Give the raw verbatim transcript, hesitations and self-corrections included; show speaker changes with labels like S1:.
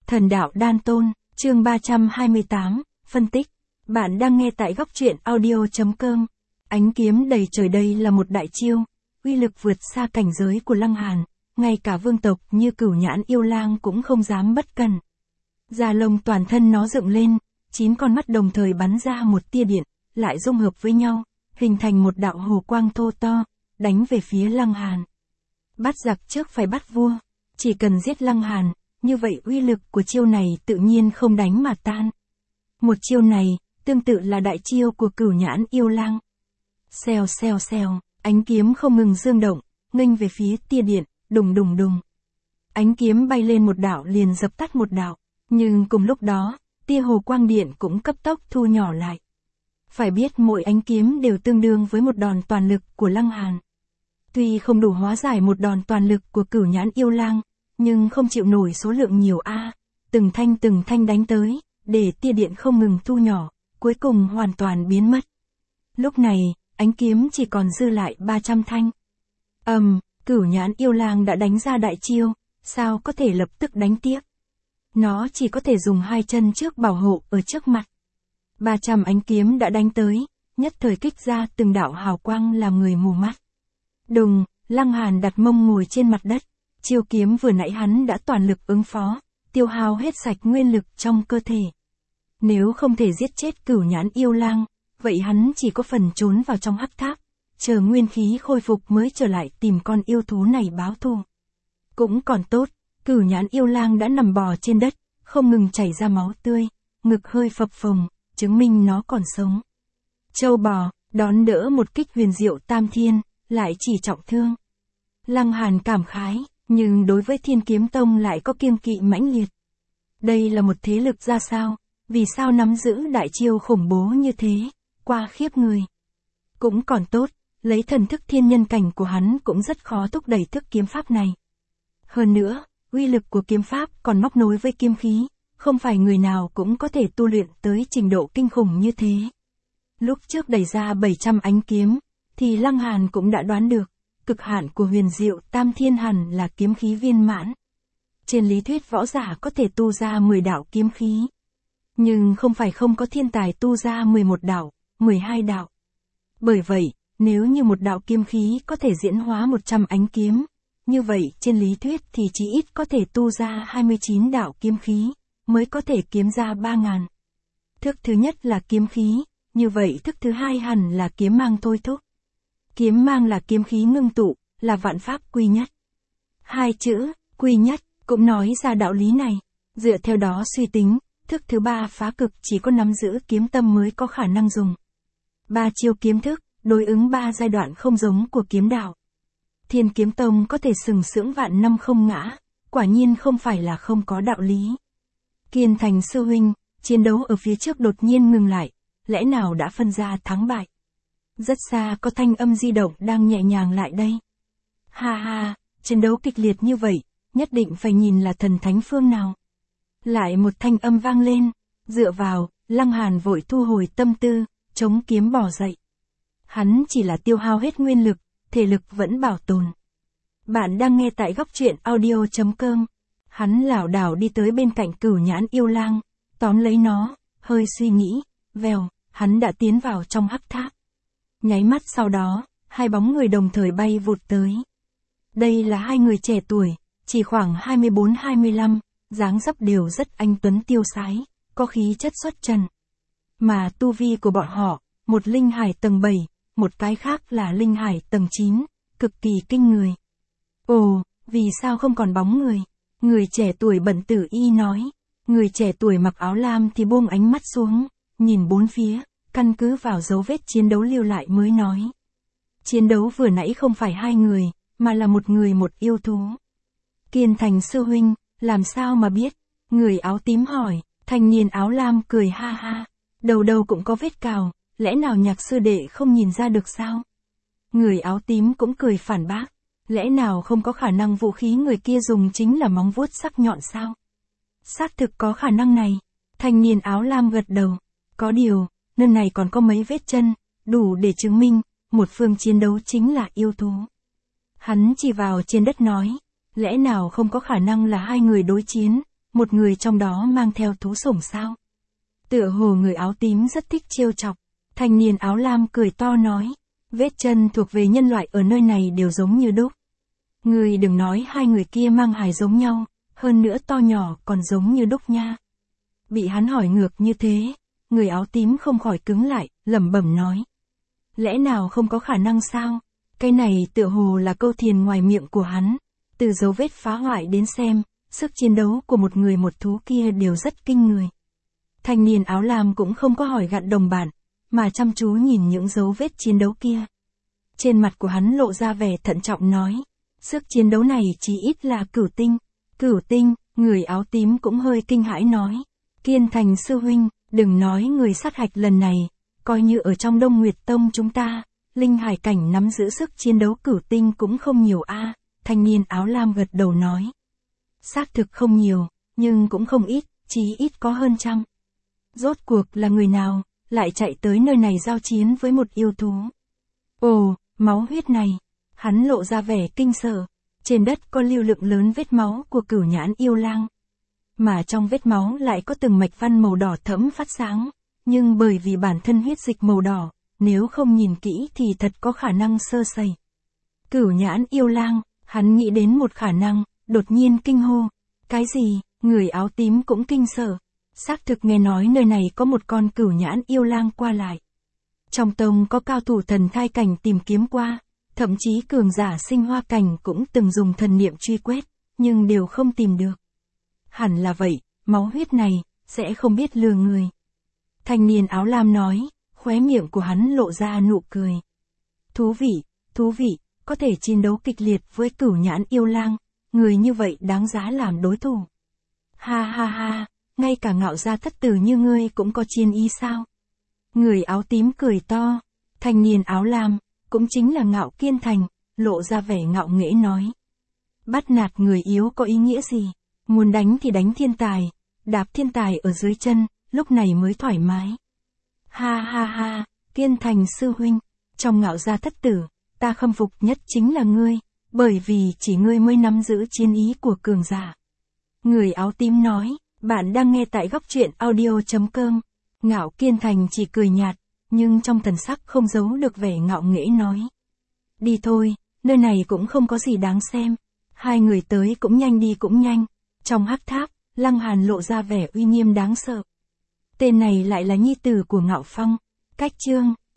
S1: Thần đạo đan tôn, chương ba trăm hai mươi tám, phân tích. Bạn đang nghe tại góc truyện audio.com. Ánh kiếm đầy trời đây là một đại chiêu, uy lực vượt xa cảnh giới của Lăng Hàn, ngay cả vương tộc như Cửu Nhãn Yêu Lang cũng không dám bất cẩn. Da lông toàn thân nó dựng lên, chín con mắt đồng thời bắn ra một tia điện, lại dung hợp với nhau, hình thành một đạo hồ quang thô to, đánh về phía Lăng Hàn. Bắt giặc trước phải bắt vua, chỉ cần giết Lăng Hàn, như vậy uy lực của chiêu này tự nhiên không đánh mà tan. Một chiêu này, tương tự là đại chiêu của Cửu Nhãn Yêu Lang. Xèo xèo xèo, ánh kiếm không ngừng dương động, nghênh về phía tia điện, đùng đùng đùng. Ánh kiếm bay lên một đạo liền dập tắt một đạo, nhưng cùng lúc đó, tia hồ quang điện cũng cấp tốc thu nhỏ lại. Phải biết mỗi ánh kiếm đều tương đương với một đòn toàn lực của Lăng Hàn. Tuy không đủ hóa giải một đòn toàn lực của Cửu Nhãn Yêu Lang, nhưng không chịu nổi số lượng nhiều a, từng thanh từng thanh đánh tới, để tia điện không ngừng thu nhỏ, cuối cùng hoàn toàn biến mất. Lúc này, ánh kiếm chỉ còn dư lại ba trăm thanh. Ầm, um, Cửu Nhãn Yêu Lang đã đánh ra đại chiêu, sao có thể lập tức đánh tiếp? Nó chỉ có thể dùng hai chân trước bảo hộ ở trước mặt. ba trăm ánh kiếm đã đánh tới, nhất thời kích ra từng đạo hào quang làm người mù mắt. Đùng, Lăng Hàn đặt mông ngồi trên mặt đất, chiêu kiếm vừa nãy hắn đã toàn lực ứng phó, tiêu hao hết sạch nguyên lực trong cơ thể. Nếu không thể giết chết Cửu Nhãn Yêu Lang, vậy hắn chỉ có phần trốn vào trong hắc tháp, chờ nguyên khí khôi phục mới trở lại tìm con yêu thú này báo thù. Cũng còn tốt, Cửu Nhãn Yêu Lang đã nằm bò trên đất, không ngừng chảy ra máu tươi, ngực hơi phập phồng, chứng minh nó còn sống. Châu bò, đón đỡ một kích huyền diệu tam thiên, lại chỉ trọng thương. Lăng Hàn cảm khái, nhưng đối với Thiên Kiếm Tông lại có kiêng kỵ mãnh liệt. Đây là một thế lực ra sao, vì sao nắm giữ đại chiêu khủng bố như thế, qua khiếp người. Cũng còn tốt, lấy thần thức thiên nhân cảnh của hắn cũng rất khó thúc đẩy thức kiếm pháp này. Hơn nữa, uy lực của kiếm pháp còn móc nối với kiếm khí, không phải người nào cũng có thể tu luyện tới trình độ kinh khủng như thế. Lúc trước đẩy ra bảy trăm ánh kiếm, thì Lăng Hàn cũng đã đoán được, cực hạn của huyền diệu tam thiên hẳn là kiếm khí viên mãn. Trên lý thuyết võ giả có thể tu ra mười đạo kiếm khí. Nhưng không phải không có thiên tài tu ra mười một đạo, mười hai đạo. Bởi vậy, nếu như một đạo kiếm khí có thể diễn hóa một trăm ánh kiếm, như vậy trên lý thuyết thì chỉ ít có thể tu ra hai mươi chín đạo kiếm khí, mới có thể kiếm ra ba ngàn. Thức thứ nhất là kiếm khí, như vậy thức thứ hai hẳn là kiếm mang thôi thúc. Kiếm mang là kiếm khí ngưng tụ, là vạn pháp quy nhất. Hai chữ, quy nhất, cũng nói ra đạo lý này. Dựa theo đó suy tính, thức thứ ba phá cực chỉ có nắm giữ kiếm tâm mới có khả năng dùng. Ba chiêu kiếm thức, đối ứng ba giai đoạn không giống của kiếm đạo. Thiên Kiếm Tông có thể sừng sững vạn năm không ngã, quả nhiên không phải là không có đạo lý. Kiên Thành sư huynh, chiến đấu ở phía trước đột nhiên ngừng lại, lẽ nào đã phân ra thắng bại? Rất xa có thanh âm di động đang nhẹ nhàng lại đây. Ha ha, chiến đấu kịch liệt như vậy, nhất định phải nhìn là thần thánh phương nào. Lại một thanh âm vang lên, dựa vào, Lăng Hàn vội thu hồi tâm tư, chống kiếm bỏ dậy. Hắn chỉ là tiêu hao hết nguyên lực, thể lực vẫn bảo tồn. Bạn đang nghe tại góc truyện audio.com. Hắn lảo đảo đi tới bên cạnh Cửu Nhãn Yêu Lang, tóm lấy nó, hơi suy nghĩ, vèo, hắn đã tiến vào trong hắc tháp. Nháy mắt sau đó, hai bóng người đồng thời bay vụt tới. Đây là hai người trẻ tuổi, chỉ khoảng hai mươi bốn hai mươi lăm, dáng dấp đều rất anh tuấn tiêu sái, có khí chất xuất trần. Mà tu vi của bọn họ, một linh hải tầng bảy, một cái khác là linh hải tầng chín, cực kỳ kinh người. Ồ, vì sao không còn bóng người? Người trẻ tuổi Bẩn Tử Y nói. Người trẻ tuổi mặc áo lam thì buông ánh mắt xuống, nhìn bốn phía, căn cứ vào dấu vết chiến đấu lưu lại mới nói. Chiến đấu vừa nãy không phải hai người, mà là một người một yêu thú. Kiên Thành sư huynh, làm sao mà biết? Người áo tím hỏi, thanh niên áo lam cười ha ha, đầu đầu cũng có vết cào, lẽ nào Nhạc sư đệ không nhìn ra được sao? Người áo tím cũng cười phản bác, lẽ nào không có khả năng vũ khí người kia dùng chính là móng vuốt sắc nhọn sao? Xác thực có khả năng này. Thanh niên áo lam gật đầu, có điều, nơi này còn có mấy vết chân, đủ để chứng minh, một phương chiến đấu chính là yêu thú. Hắn chỉ vào trên đất nói, lẽ nào không có khả năng là hai người đối chiến, một người trong đó mang theo thú sủng sao? Tựa hồ người áo tím rất thích trêu chọc. Thanh niên áo lam cười to nói, vết chân thuộc về nhân loại ở nơi này đều giống như đúc. Người đừng nói hai người kia mang hài giống nhau, hơn nữa to nhỏ còn giống như đúc nha. Bị hắn hỏi ngược như thế, người áo tím không khỏi cứng lại, lẩm bẩm nói. Lẽ nào không có khả năng sao? Cái này tựa hồ là câu thiền ngoài miệng của hắn. Từ dấu vết phá hoại đến xem, sức chiến đấu của một người một thú kia đều rất kinh người. Thanh niên áo lam cũng không có hỏi gặn đồng bạn, mà chăm chú nhìn những dấu vết chiến đấu kia. Trên mặt của hắn lộ ra vẻ thận trọng nói, sức chiến đấu này chỉ ít là cửu tinh. Cửu tinh, người áo tím cũng hơi kinh hãi nói. Kiên Thành sư huynh, đừng nói người sát hạch lần này, coi như ở trong Đông Nguyệt Tông chúng ta, linh hải cảnh nắm giữ sức chiến đấu cửu tinh cũng không nhiều a. Thanh niên áo lam gật đầu nói. Xác thực không nhiều, nhưng cũng không ít, chí ít có hơn trăm. Rốt cuộc là người nào, lại chạy tới nơi này giao chiến với một yêu thú. Ồ, máu huyết này. Hắn lộ ra vẻ kinh sợ. Trên đất có lưu lượng lớn vết máu của cửu nhãn yêu lang. Mà trong vết máu lại có từng mạch văn màu đỏ thẫm phát sáng. Nhưng bởi vì bản thân huyết dịch màu đỏ, nếu không nhìn kỹ thì thật có khả năng sơ sẩy. Cửu nhãn yêu lang, hắn nghĩ đến một khả năng, đột nhiên kinh hô. Cái gì? Người áo tím cũng kinh sợ. Xác thực nghe nói nơi này có một con cửu nhãn yêu lang qua lại. Trong tông có cao thủ thần thai cảnh tìm kiếm qua, thậm chí cường giả sinh hoa cảnh cũng từng dùng thần niệm truy quét, nhưng đều không tìm được. Hẳn là vậy, máu huyết này, sẽ không biết lừa người. Thanh niên áo lam nói, khóe miệng của hắn lộ ra nụ cười. Thú vị, thú vị, có thể chiến đấu kịch liệt với cửu nhãn yêu lang, người như vậy đáng giá làm đối thủ. Ha ha ha, ngay cả ngạo gia thất tử như ngươi cũng có chiến ý sao? Người áo tím cười to, thanh niên áo lam, cũng chính là Ngạo Kiên Thành, lộ ra vẻ ngạo nghễ nói. Bắt nạt người yếu có ý nghĩa gì? Muốn đánh thì đánh thiên tài, đạp thiên tài ở dưới chân, lúc này mới thoải mái. Ha ha ha, Kiên Thành sư huynh, trong Ngạo gia thất tử, ta khâm phục nhất chính là ngươi, bởi vì chỉ ngươi mới nắm giữ chiến ý của cường giả. Người áo tím nói, bạn đang nghe tại góc truyện audio chấm com. Ngạo Kiên Thành chỉ cười nhạt, nhưng trong thần sắc không giấu được vẻ ngạo nghễ nói. Đi thôi, nơi này cũng không có gì đáng xem. Hai người tới cũng nhanh đi cũng nhanh. Trong hắc tháp, Lăng Hàn lộ ra vẻ uy nghiêm đáng sợ. Tên này lại là nhi tử của Ngạo Phong. Cách chương